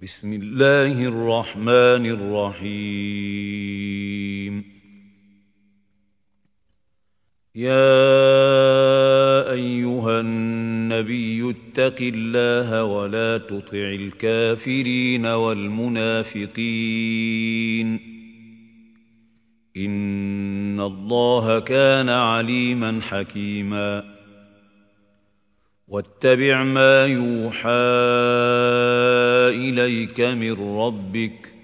بسم الله الرحمن الرحيم يا أيها النبي اتق الله ولا تطع الكافرين والمنافقين إن الله كان عليما حكيما واتبع ما يوحى إليك من ربك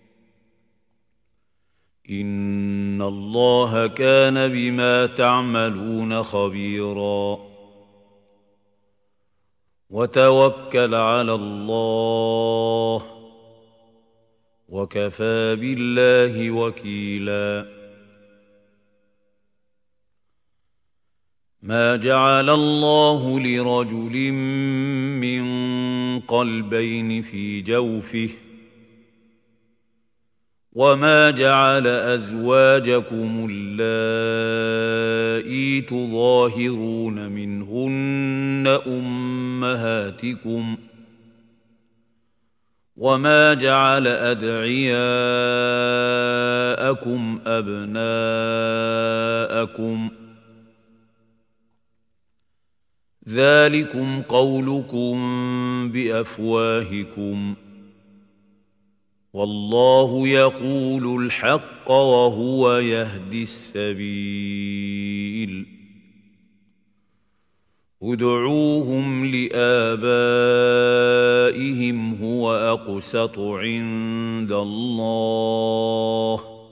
إن الله كان بما تعملون خبيرا وتوكل على الله وكفى بالله وكيلا ما جعل الله لرجل من قلبين في جوفه وما جعل أزواجكم اللائي تظاهرون منهن أمهاتكم وما جعل أدعياءكم أبناءكم ذلكم قولكم بأفواهكم والله يقول الحق وهو يهدي السبيل ادعوهم لآبائهم هو أقسط عند الله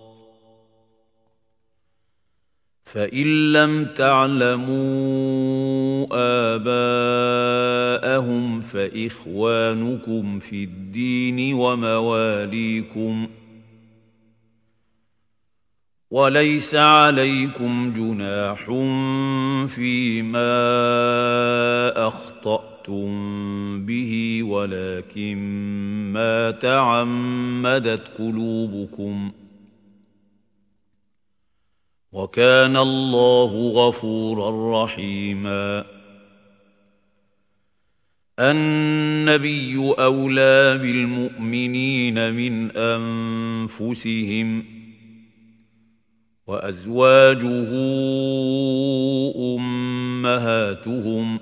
فإن لم تعلموا آباءهم فإخوانكم في الدين ومواليكم وليس عليكم جناح فيما أخطأتم به ولكن ما تعمدت قلوبكم وكان الله غفورا رحيما النبي أولى بالمؤمنين من أنفسهم وأزواجه أمهاتهم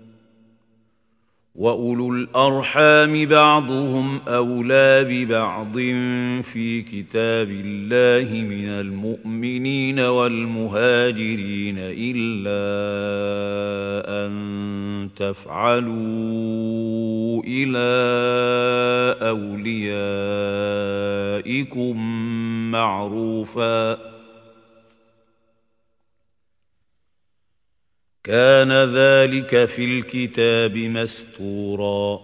وأولو الأرحام بعضهم أولى ببعض في كتاب الله من المؤمنين والمهاجرين إلا أن تفعلوا إلى أوليائكم معروفا كان ذلك في الكتاب مستورا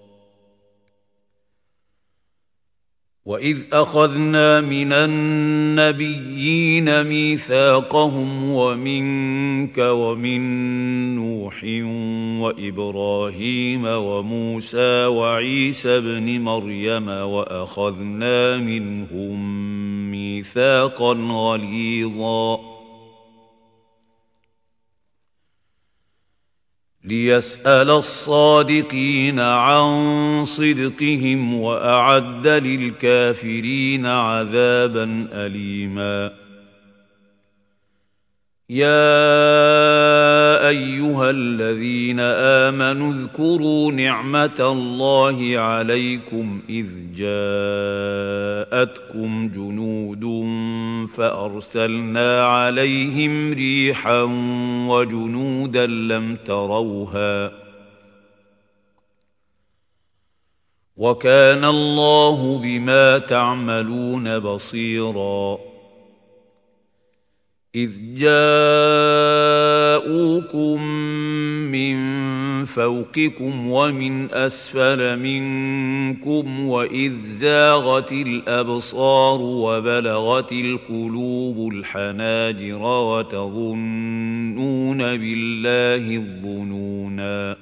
وإذ أخذنا من النبيين ميثاقهم ومنك ومن نوح وإبراهيم وموسى وعيسى ابن مريم وأخذنا منهم ميثاقا غليظا ليسأل الصادقين عن صدقهم وأعد للكافرين عذابا أليما يا أيها الذين آمنوا اذكروا نعمة الله عليكم إذ جاءتكم جنود فأرسلنا عليهم ريحا وجنودا لم تروها وكان الله بما تعملون بصيرا إذ جاءوكم من فوقكم ومن أسفل منكم وإذ زاغت الأبصار وبلغت القلوب الحناجر وتظنون بالله الظنونا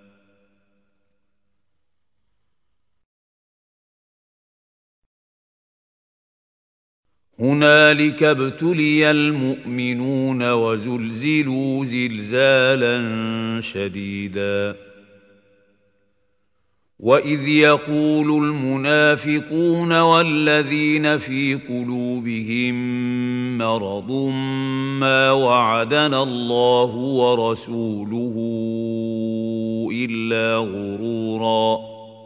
هنالك ابتلي المؤمنون وزلزلوا زلزالا شديدا وإذ يقول المنافقون والذين في قلوبهم مرض ما وعدنا الله ورسوله إلا غرورا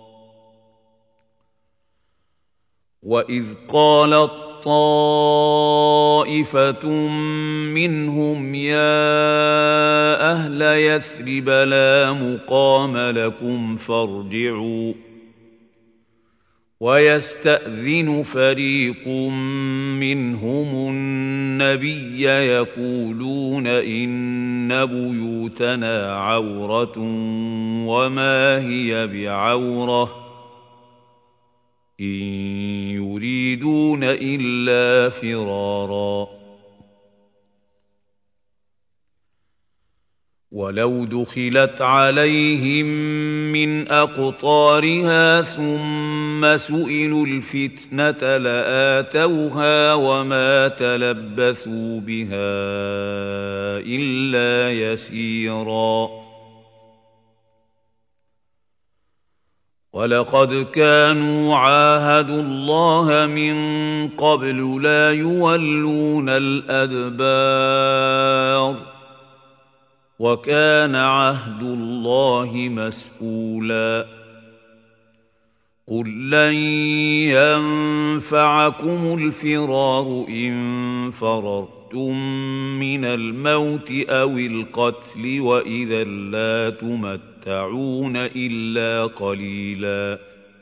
وإذ قالت طائفة منهم يا أهل يثرب لا مقام لكم فارجعوا ويستأذن فريق منهم النبي يقولون إن بيوتنا عورة وما هي بعورة إن يريدون إلا فرارا ولو دخلت عليهم من أقطارها ثم سئلوا الفتنة لآتوها وما تلبثوا بها إلا يسيرا ولقد كانوا عاهدوا الله من قبل لا يولون الأدبار وكان عهد الله مسؤولا قل لن ينفعكم الفرار إن فررتم من الموت أو القتل وإذا لا تمتعون إلا قليلا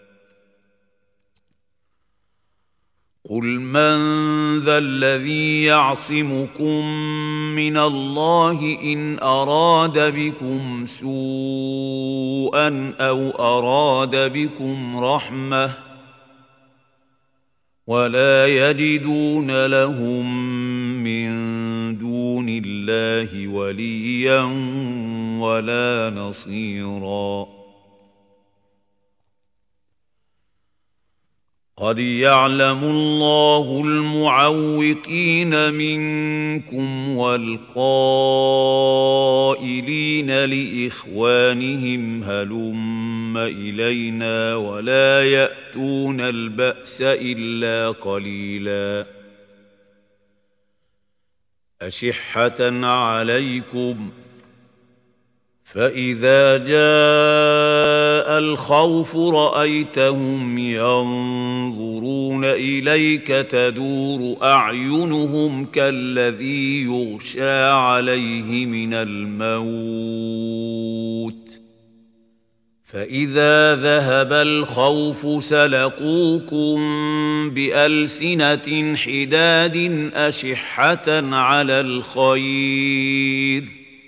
قل من ذا الذي يعصمكم من الله إن أراد بكم سوءا أو أراد بكم رحمة ولا يجدون لهم من دون الله وليا ولا نصيرا قد يعلم الله المعوقين منكم والقائلين لإخوانهم هلم إلينا ولا يأتون البأس إلا قليلا أشحة عليكم فإذا جاء الخوف رأيتهم ينظرون إليك تدور أعينهم كالذي يغشى عليه من الموت فإذا ذهب الخوف سلقوكم بألسنة حداد أشحة على الخير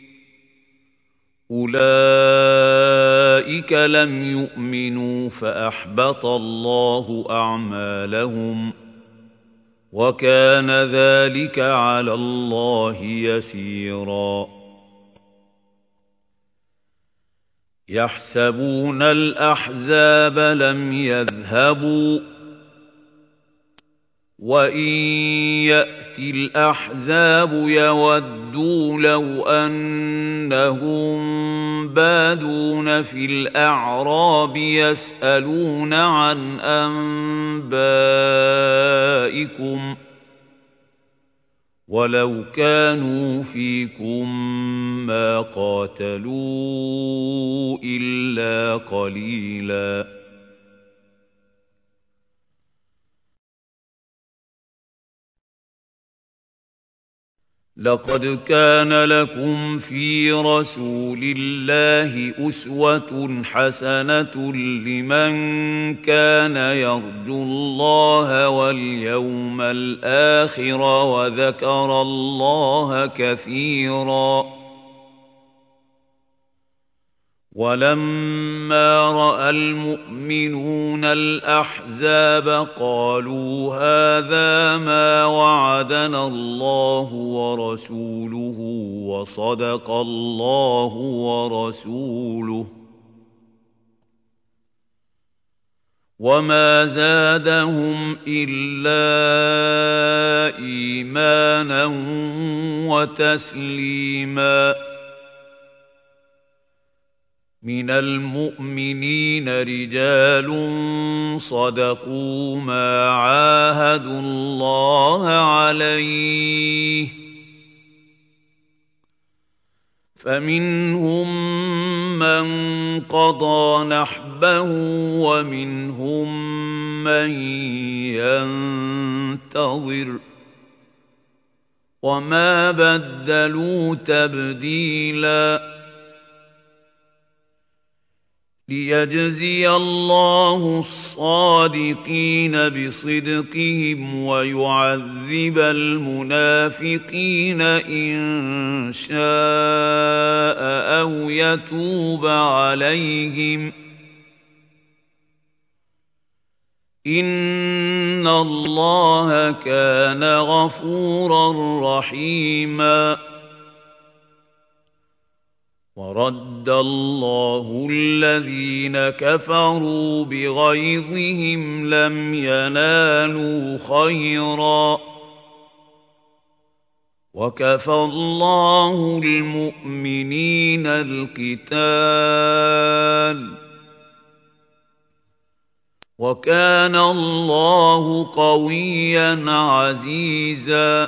أولئك لم يؤمنوا فأحبط الله أعمالهم وكان ذلك على الله يسيرا يحسبون الأحزاب لم يذهبوا وإن يأتي الأحزاب يودوا لو أنهم بادون في الأعراب يسألون عن أنبائكم ولو كانوا فيكم ما قاتلوا إلا قليلاً لقد كان لكم في رسول الله أسوة حسنة لمن كان يرجو الله واليوم الآخر وذكر الله كثيرا ولما رأى المؤمنون الأحزاب قالوا هذا ما وعدنا الله ورسوله وصدق الله ورسوله وما زادهم إلا إيمانا وتسليما من المؤمنين رجال صدقوا ما عاهدوا الله عليه فمنهم من قضى نحبه ومنهم من ينتظر وما بدلوا تبديلا ليجزي الله الصادقين بصدقهم ويعذب المنافقين إن شاء أو يتوب عليهم إن الله كان غفورا رحيما ورد الله الذين كفروا بغيظهم لم ينالوا خيرا وكفى الله المؤمنين القتال وكان الله قويا عزيزا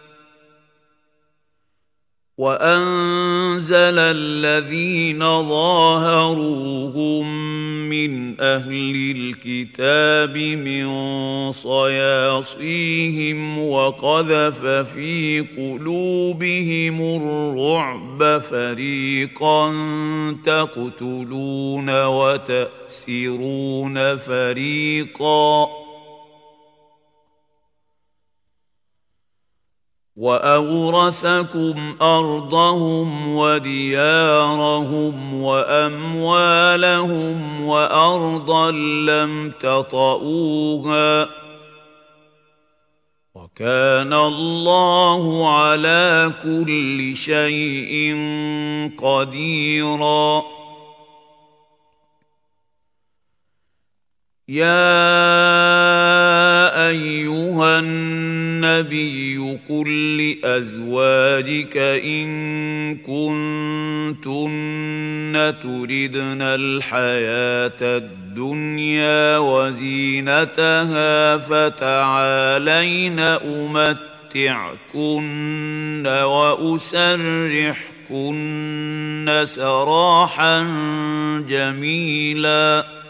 وأنزل الذين ظاهروهم من أهل الكتاب من صياصيهم وقذف في قلوبهم الرعب فريقا تقتلون وتأسرون فريقا وأورثكم أرضهم وديارهم وأموالهم وأرضا لم تطئوها وكان الله على كل شيء قديرا يا أيها النبي قل لأزواجك إن كنتن تردن الحياة الدنيا وزينتها فتعالين أمتعكن وأسرحكن سراحا جميلا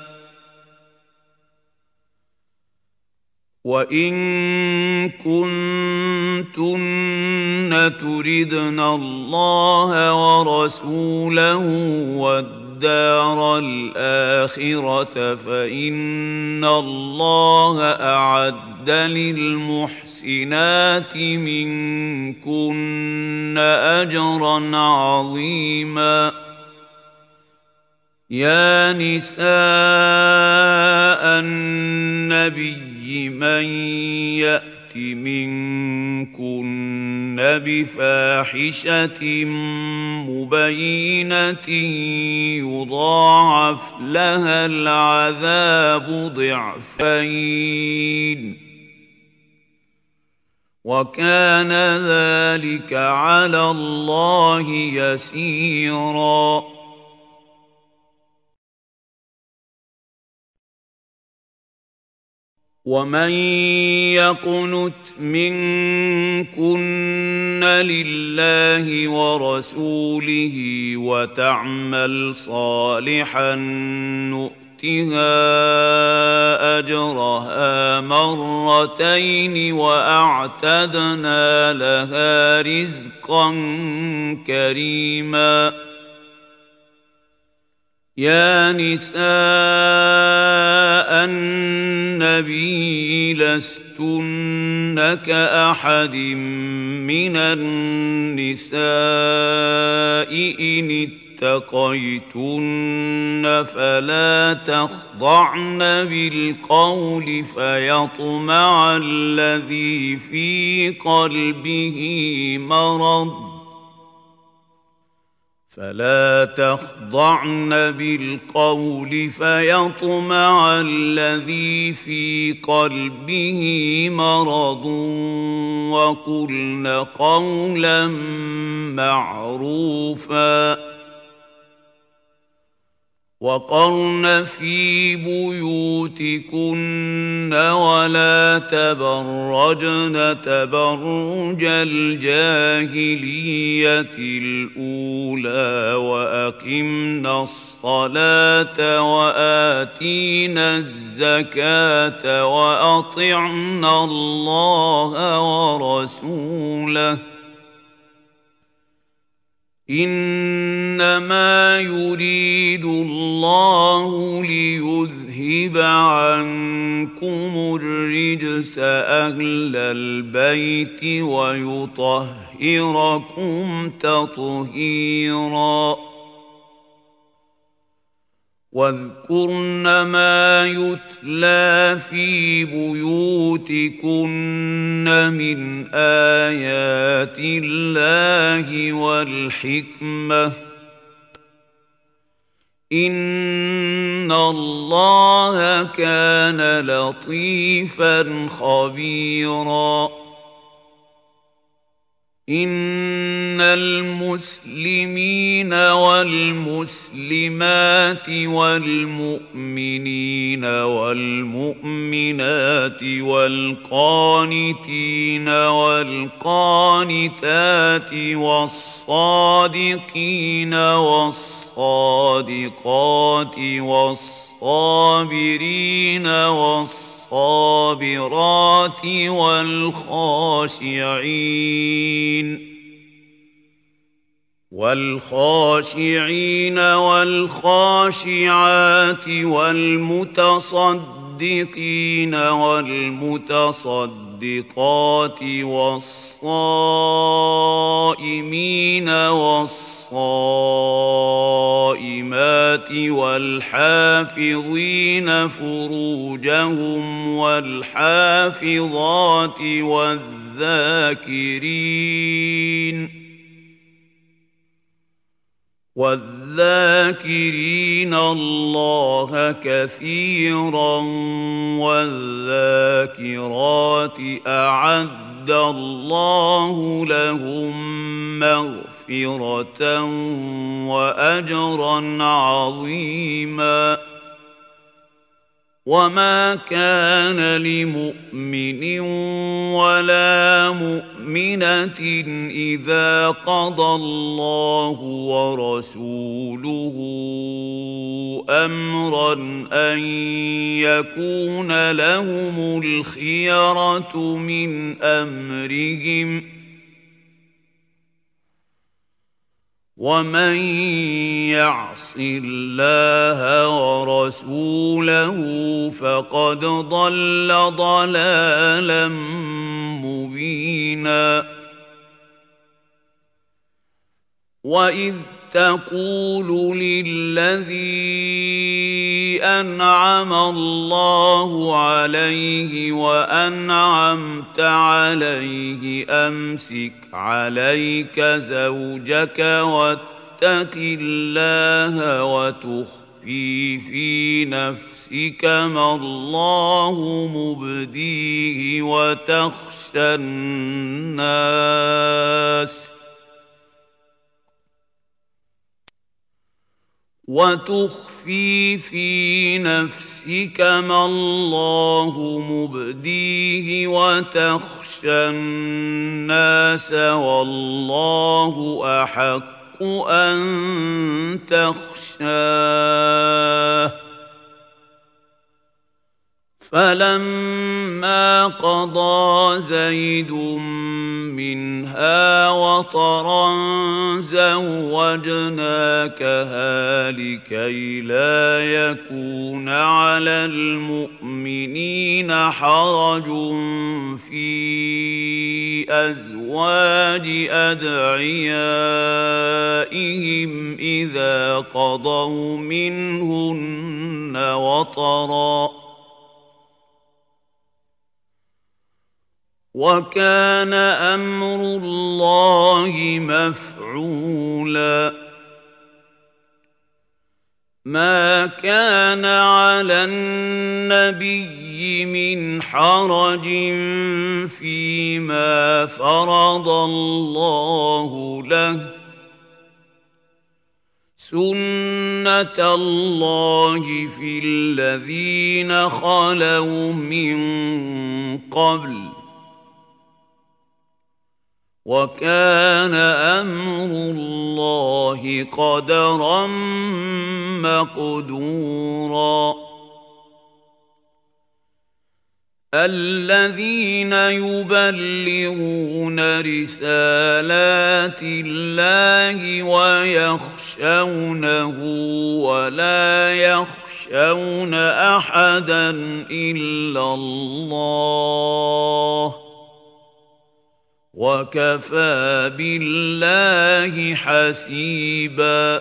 وإن كنتن تردن الله ورسوله والدار الآخرة فإن الله أعد للمحسنات منكن أجرا عظيما يا نساء النبي من يأت منكن بفاحشة مبينة يضاعف لها العذاب ضعفين وكان ذلك على الله يسيرا ومن يقنت منكن لله ورسوله وتعمل صالحا نؤتها أجرها مرتين وأعتدنا لها رزقا كريما يا نساء النبي لستن كأحد من النساء إن اتقيتن فلا تخضعن بالقول فيطمع الذي في قلبه مرض فلا تخضعن بالقول فيطمع الذي في قلبه مرض وقلن قولا معروفا وقرن في بيوتكن ولا تبرجن تبرج الجاهلية الأولى وأقمنا الصلاة وآتينا الزكاة وأطعنا الله ورسوله إنما يريد الله ليذهب عنكم الرجس أهل البيت ويطهركم تطهيرا واذكرن ما يتلى في بيوتكن من آيات الله والحكمة إن الله كان لطيفا خبيرا إن المسلمين والمسلمات والمؤمنين والمؤمنات والقانتين والقانتات والصادقين والصادقات والصابرين والصابرات والخاشعين والخاشعات والمتصدقين والمتصدقات والصائمين والصائمات والحافظين فروجهم والحافظات والذاكرين الله كثيرا والذاكرات أعد الله لهم مغفرة وأجرا عظيما وما كان لمؤمن ولا مؤمنة إذا قضى الله ورسوله أمرا أن يكون لهم الخيرة من أمرهم ومن يعص الله ورسوله فقد ضل ضلالا مبينا وإذ تقول للذي أنعم الله عليه وأنعمت عليه أمسك عليك زوجك واتق الله وتخفي في نفسك ما الله مبديه وتخفي في نفسك ما الله مبديه وتخشى الناس والله أحق أن تخشاه فلما قضى زيد منها وطرا زوجناكها لكي لا يكون على المؤمنين حرج في أزواج أدعيائهم إذا قضوا منهن وطرا وكان أمر الله مفعولا ما كان على النبي من حرج فيما فرض الله له سُنَّةَ اللَّهِ فِي الَّذِينَ خَلَوْا مِن قَبْلُ ۚ وَكَانَ أَمْرُ اللَّهِ قَدَرًا مَّقْدُورًا الَّذِينَ يُبَلِّغُونَ رِسَالَاتِ اللَّهِ وَيَخْشَوْنَهُ وَلَا يَخْشَوْنَ أَحَدًا إِلَّا اللَّهَ ۗ وَكَفَىٰ بِاللَّهِ حَسِيبًا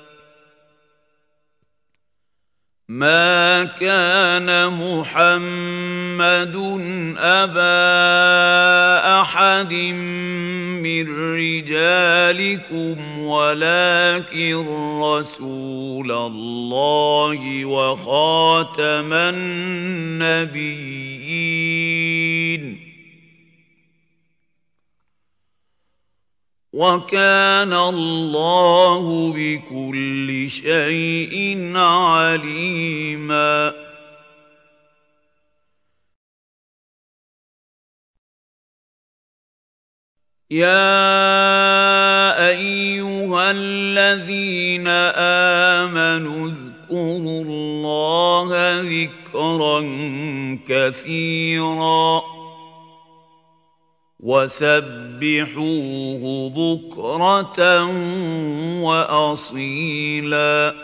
مَا كَانَ مُحَمَّدٌ أَبَا أَحَدٍ مِّن رِّجَالِكُمْ وَلَٰكِن رَّسُولَ اللَّهِ وَخَاتَمَ النَّبِيِّينَ وَكَانَ اللَّهُ بِكُلِّ شَيْءٍ عَلِيمًا يَا أَيُّهَا الَّذِينَ آمَنُوا اذْكُرُوا اللَّهَ ذِكْرًا كَثِيرًا وَسَبِّحُوهُ بُكْرَةً وَأَصِيلًا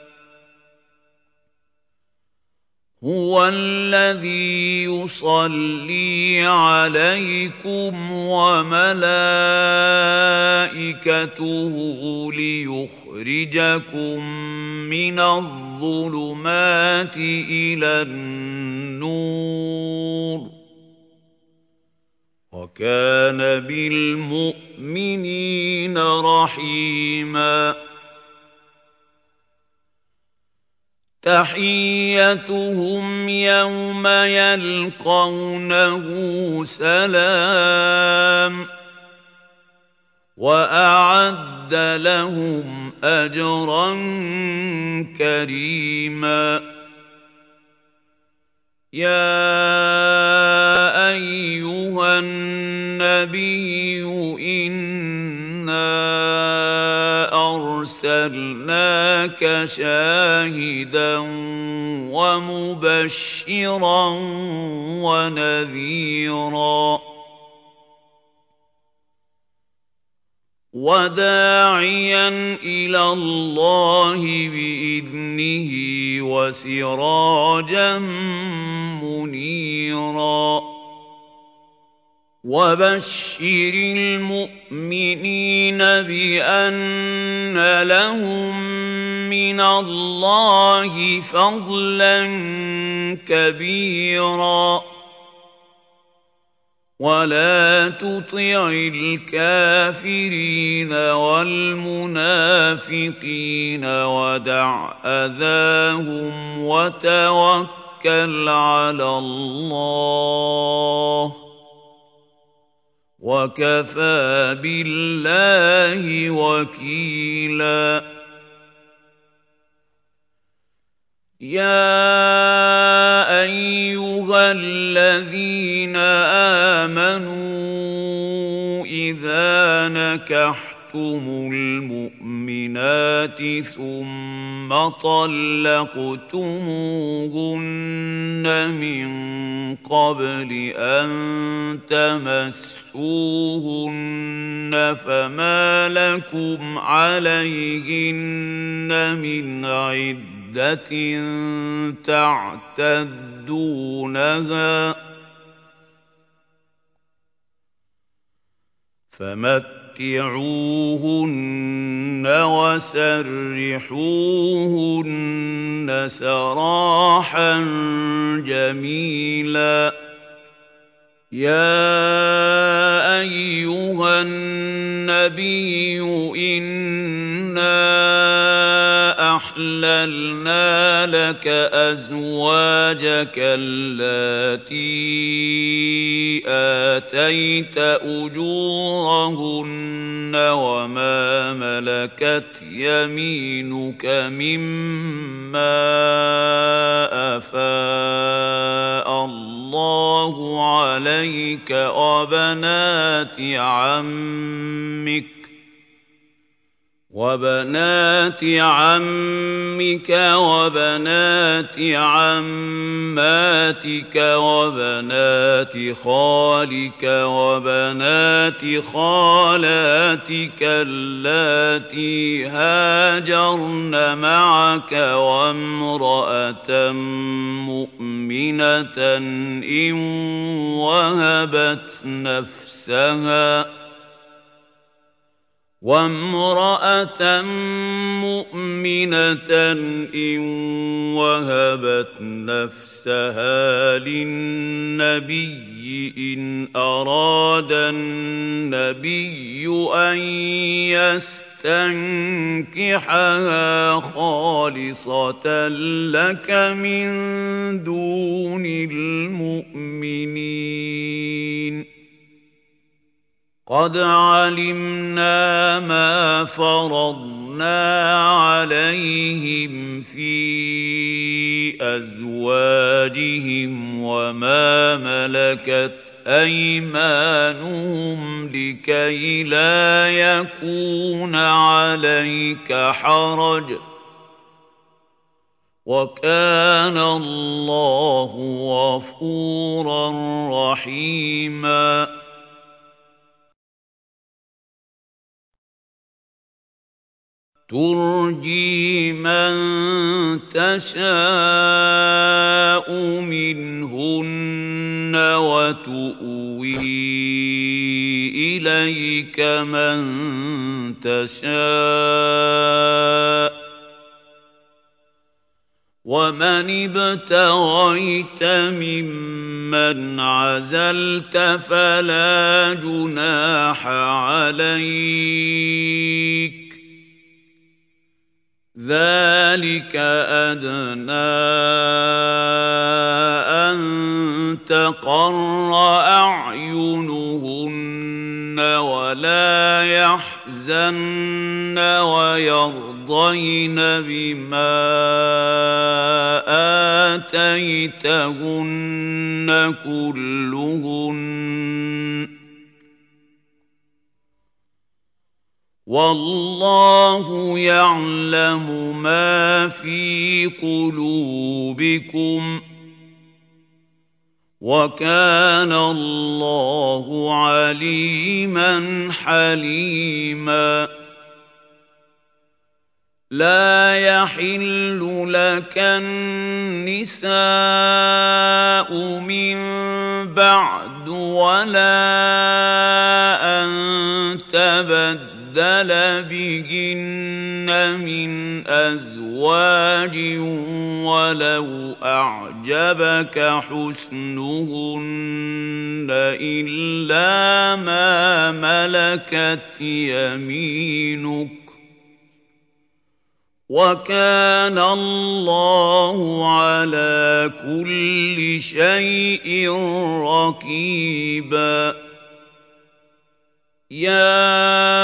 هُوَ الَّذِي يُصَلِّي عَلَيْكُمْ وَمَلَائِكَتُهُ لِيُخْرِجَكُم مِّنَ الظُّلُمَاتِ إِلَى النُّورِ ۚ وَكَانَ بِالْمُؤْمِنِينَ رَحِيمًا تَحِيَّتُهُمْ يَوْمَ يَلْقَوْنَهُ سَلَامٌ ۚ وَأَعَدَّ لَهُمْ أَجْرًا كَرِيمًا يَا أَيُّهَا النَّبِيُّ إِنَّا أَرْسَلْنَاكَ شَاهِدًا وَمُبَشِّرًا وَنَذِيرًا وَدَاعِيًا إِلَى اللَّهِ بِإِذْنِهِ وَسِرَاجًا مُّنِيرًا وَبَشِّرِ الْمُؤْمِنِينَ بِأَنَّ لَهُم مِّنَ اللَّهِ فَضْلًا كَبِيرًا وَلَا تُطِعِ الْكَافِرِينَ وَالْمُنَافِقِينَ وَدَعْ أَذَاهُمْ وَتَوَكَّلْ عَلَى اللَّهِ ۚ وَكَفَىٰ بِاللَّهِ وَكِيلًا يَا أَيُّهَا الَّذِينَ آمَنُوا إِذَا نَكَحْتُمُ الْمُؤْمِنَاتِ ثُمَّ طَلَّقْتُمُوهُنَّ مِن قَبْلِ أَن تَمَسُّوهُنَّ فَمَا لَكُمْ عَلَيْهِنَّ مِنْ عِدَّةٍ تَعْتَدُّونَهَا فَمَتِّعُوهُنَّ وَسَرِّحُوهُنَّ سَرَاحًا جَمِيلًا يَا أَيُّهَا النَّبِيُّ إِنَّا أَحْلَلْنَا لَكَ أَزْوَاجَكَ اللَّاتِي آتَيْتَ أُجُورَهُنَّ وما ملكت يمينك مما أفاء الله عليك وبنات عمك وبنات عماتك وبنات خالك وبنات خالاتك اللاتي هاجرن معك وامرأة مؤمنة إن وهبت نفسها للنبي إن أراد النبي أن يستنكحها خالصة لك من دون المؤمنين. قد علمنا ما فرضنا عليهم في أزواجهم وما ملكت أيمانهم لكي لا يكون عليك حرج وكان الله غفورا رحيما. ترجي من تشاء منهن وتؤوي إليك من تشاء ومن ابتغيت ممن عزلت فلا جناح عليك ذلك أدنى أن تقر أعينهن ولا يحزن ويرضين بما آتيتهن كلهن والله يعلم ما في قلوبكم وكان الله عليما حليما. لا يحل لك النساء من بعد ولا أن تبدل بهن من أزواج ولو أعجبك حسنهن إلا ما ملكت يمينك وكان الله على كل شيء رقيبا. يا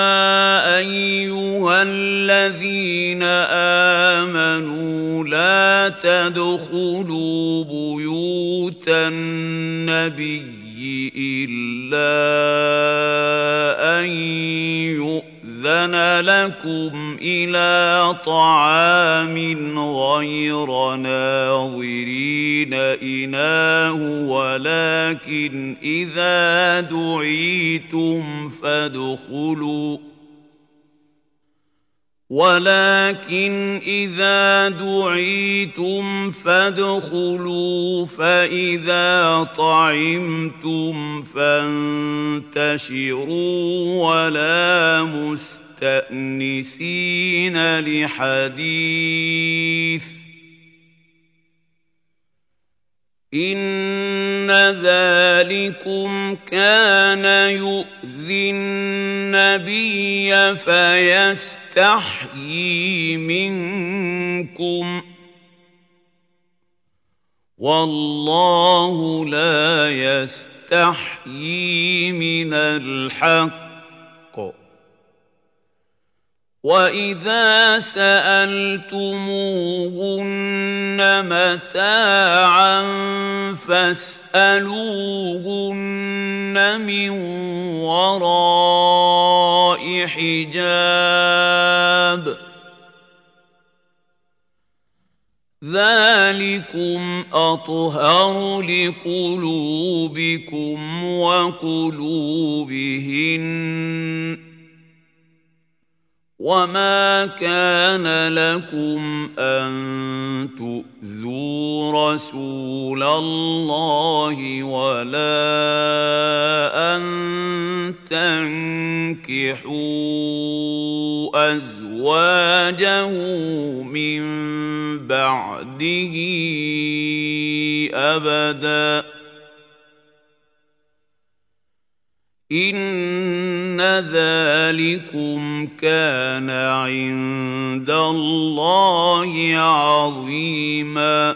أيها الذين آمنوا لا تدخلوا بيوت النبي إلا أن يؤذن لكم إلى طعام غير ناظرين إناه ولكن إذا دعيتم فادخلوا فإذا طعمتم فانتشروا ولا مستأنسين لحديث إن ذلكم كان يؤذي النبي فيستحيي منكم والله لا يستحيي من الحق وَإِذَا سَأَلْتُمُوهُنَّ مَتَاعًا فَاسْأَلُوهُنَّ مِن وَرَاءِ حِجَابٍ ۚ ذَٰلِكُمْ أَطْهَرُ لِقُلُوبِكُمْ وَقُلُوبِهِنَّ ۚ وَمَا كَانَ لَكُمْ أَن تُؤْذُوا رَسُولَ اللَّهِ وَلَا أَن تَنكِحُوا أَزْوَاجَهُ مِن بَعْدِهِ أَبَدًا ۚ إِنَّ ذَٰلِكُمْ كَانَ عِندَ اللَّهِ عَظِيمًا.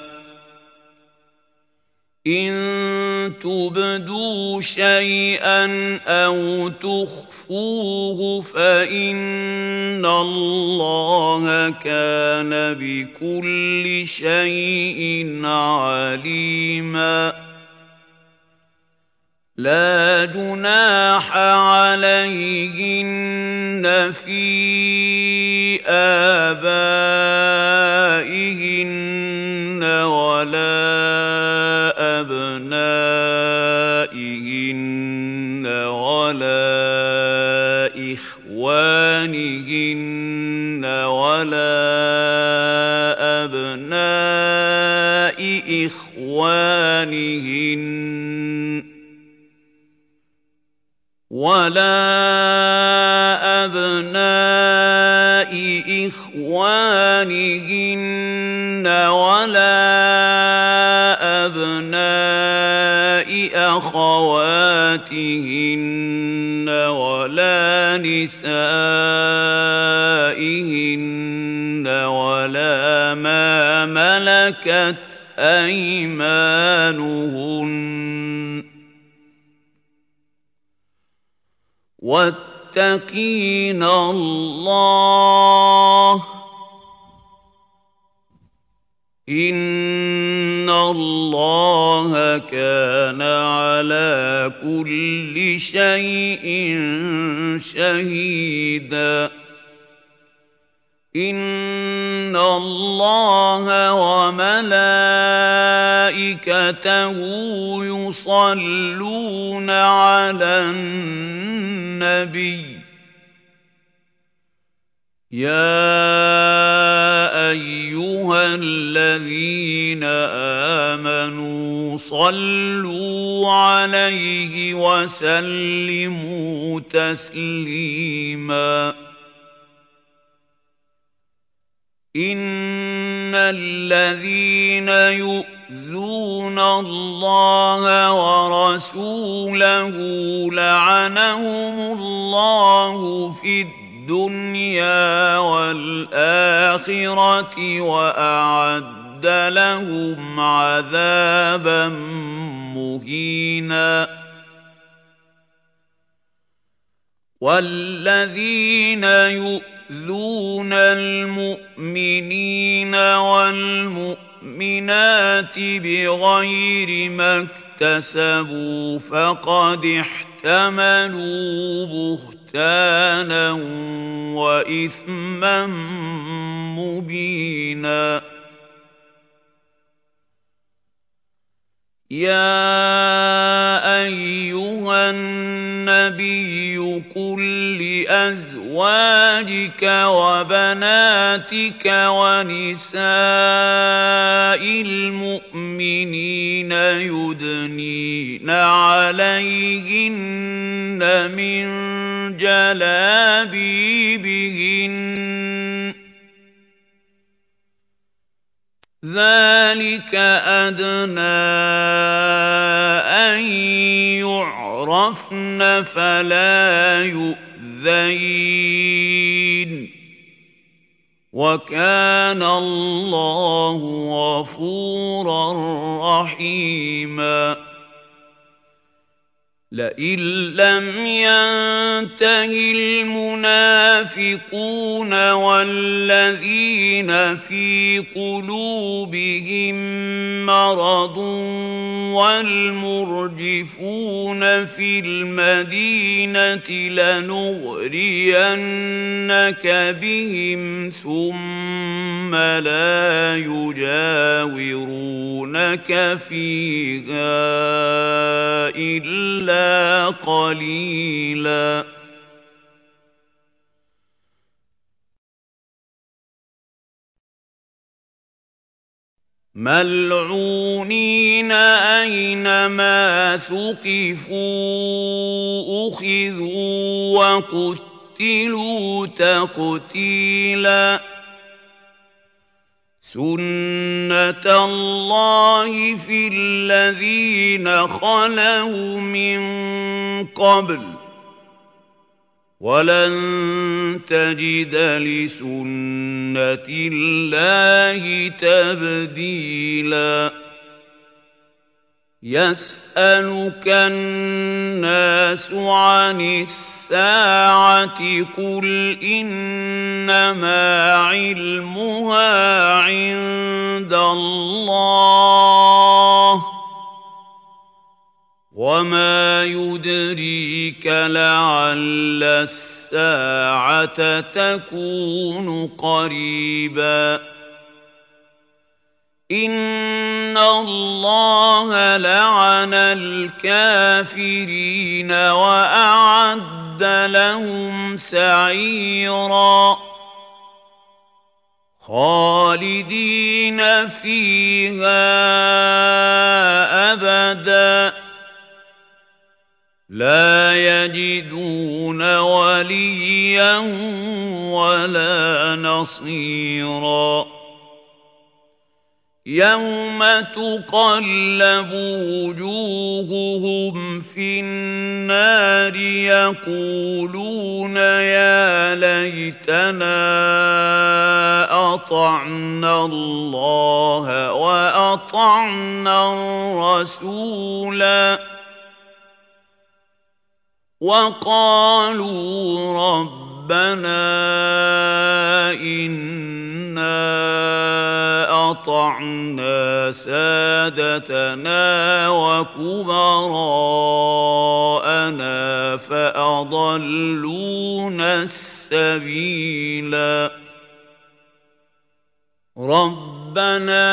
إِن تُبْدُوا شَيْئًا أَوْ تُخْفُوهُ فَإِنَّ اللَّهَ كَانَ بِكُلِّ شَيْءٍ عَلِيمًا. لَا جُنَاحَ عَلَيْهِنَّ فِي آبَائِهِنَّ وَلَا أَبْنَائِهِنَّ وَلَا إِخْوَانِهِنَّ وَلَا أَبْنَاءِ إِخْوَانِهِنَّ وَلَا أَبْنَاءِ أَخَوَاتِهِنَّ وَلَا نِسَائِهِنَّ وَلَا مَا مَلَكَتْ أَيْمَانُهُنَّ ۗ وَاتَّقِينَ اللَّهَ ۚ إِنَّ اللَّهَ كَانَ عَلَىٰ كُلِّ شَيْءٍ شَهِيدًا. إِنَّ اللَّهَ وَمَلَائِكَتَهُ يُصَلُّونَ عَلَى النَّبِيِّ. يَا أَيُّهَا الَّذِينَ آمَنُوا صَلُّوا عَلَيْهِ وَسَلِّمُوا تَسْلِيمًا. إِنَّ الَّذِينَ يُؤْذُونَ اللَّهَ وَرَسُولَهُ لَعَنَهُمُ اللَّهُ فِي الدُّنْيَا وَالْآخِرَةِ وَأَعَدَّ لَهُمْ عَذَابًا مُّهِينًا. وَالَّذِينَ يُؤْذُونَ الْمُؤْمِنِينَ وَالْمُؤْمِنَاتِ بِغَيْرِ مَا اكْتَسَبُوا فَقَدِ احْتَمَلُوا بُهْتَانًا وَإِثْمًا مُّبِينًا. يَا أَيُّهَا النَّبِيُّ قُل لِّأَزْوَاجِكَ وَبَنَاتِكَ وَنِسَاءِ الْمُؤْمِنِينَ يُدْنِينَ عَلَيْهِنَّ مِن جَلَابِيبِهِنَّ ۚ ذَٰلِكَ أَدْنَىٰ أَن يُعْرَفْنَ فَلَا يُؤْذَيْنَ ۗ وَكَانَ اللَّهُ غَفُورًا رَّحِيمًا. لئن لم ينته المنافقون والذين في قلوبهم مرض والمرجفون في المدينة لنغرينك بهم ثم لا يجاورونك فيها إلا قليلا ملعونين أينما ثقفوا أخذوا وقتلوا تقتيلا سنة الله في الذين خلوا من قبل ولن تجد لسنة الله تبديلا يسألك الناس عن الساعة قل إنما علمها عند الله وما يدريك لعل الساعة تكون قريبا إن الله لعن الكافرين وأعد لهم سعيرا خالدين فيها أبدا لا يجدون وليا ولا نصيرا يوم تقلب وجوههم في النار يقولون يا ليتنا أطعنا الله وأطعنا الرسولا وقالوا ربنا إنا أطعنا سادتنا وكبراءنا فأضلونا السبيلا ربنا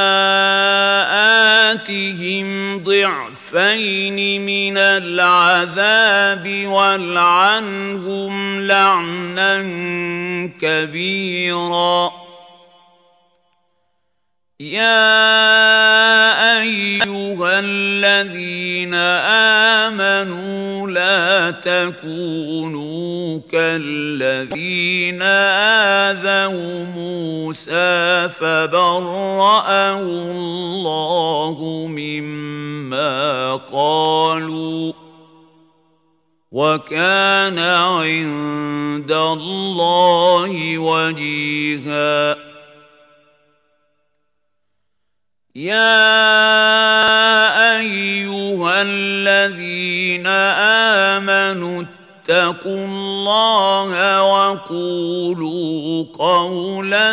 آتهم ضعفين من العذاب والعنهم لعنا كبيرا يا أيها الذين آمنوا لا تكونوا كالذين آذوا موسى فبرأه الله مما قالوا وكان عند الله وجيها يا أيها الذين آمنوا اتقوا الله وقولوا قولا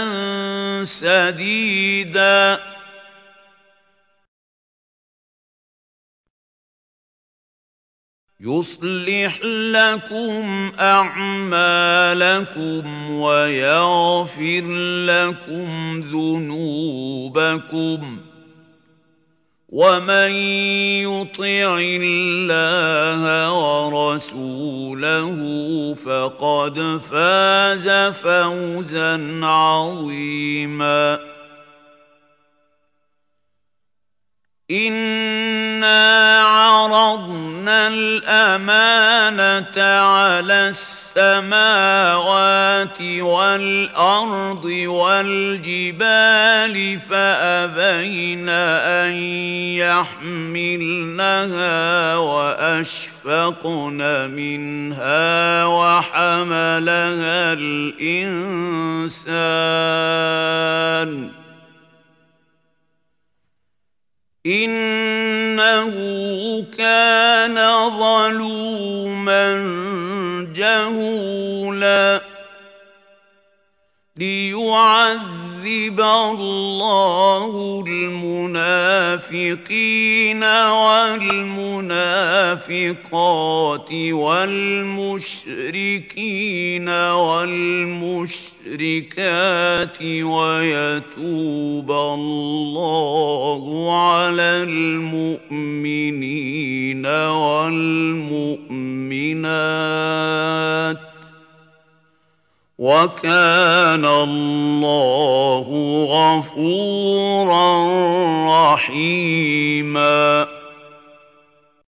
سديدا يصلح لكم أعمالكم ويغفر لكم ذنوبكم ومن يطع الله ورسوله فقد فاز فوزا عظيما إنا عرضنا الأمانة على السماوات والأرض والجبال فأبين أن يحملنها وأشفقن منها وحملها الإنسان إِنَّهُ كَانَ ظَلُومًا جَهُولًا لِيُعَذِّبَ اللَّهُ الْمُنَافِقِينَ وَالْمُنَافِقَاتِ وَالْمُشْرِكِينَ وَالْمُشْرِكَاتِ وَيَتُوبَ اللَّهُ عَلَى الْمُؤْمِنِينَ وَالْمُؤْمِنَاتِ ۗ وَكَانَ اللَّهُ غَفُورًا رَّحِيمًا.